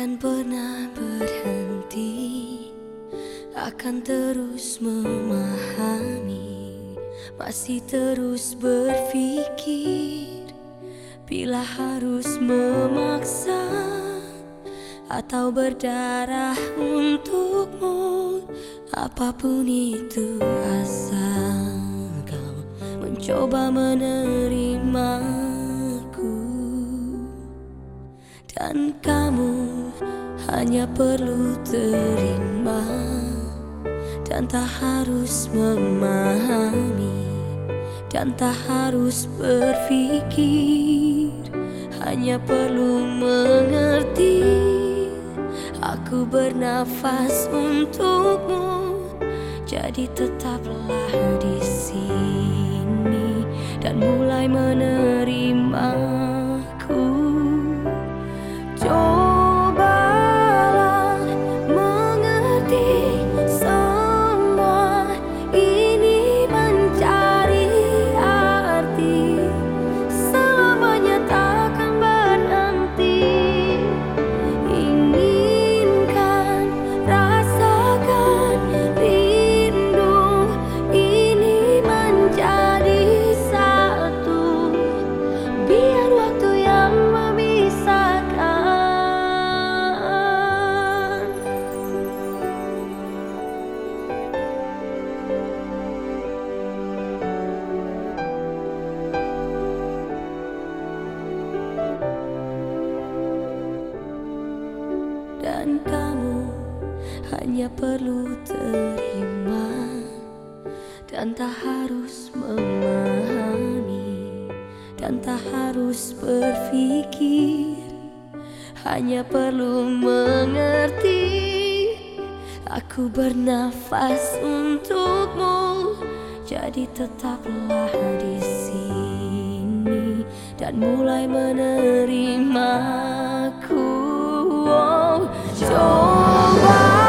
Takkan pernah berhenti, akan terus memahami, masih terus berpikir. Bila harus memaksa atau berdarah untukmu, apapun itu asal kau mencoba menerimaku. Dan kamu hanya perlu terima dan tak harus memahami dan tak harus berpikir, hanya perlu mengerti. Aku bernafas untukmu, jadi tetaplah di sini dan mulai menerimaku. Cobalah mengerti, semua ini mencari arti, selamanya takkan berhenti. Inginkan, rasakan rindu ini menjadi satu, biar waktu yang memisahkan. Dan kamu hanya perlu terima dan tak harus memahami dan tak harus berpikir, hanya perlu mengerti. Aku bernafas untukmu, jadi tetaplah di sini dan mulai menerimaku. Oh, coba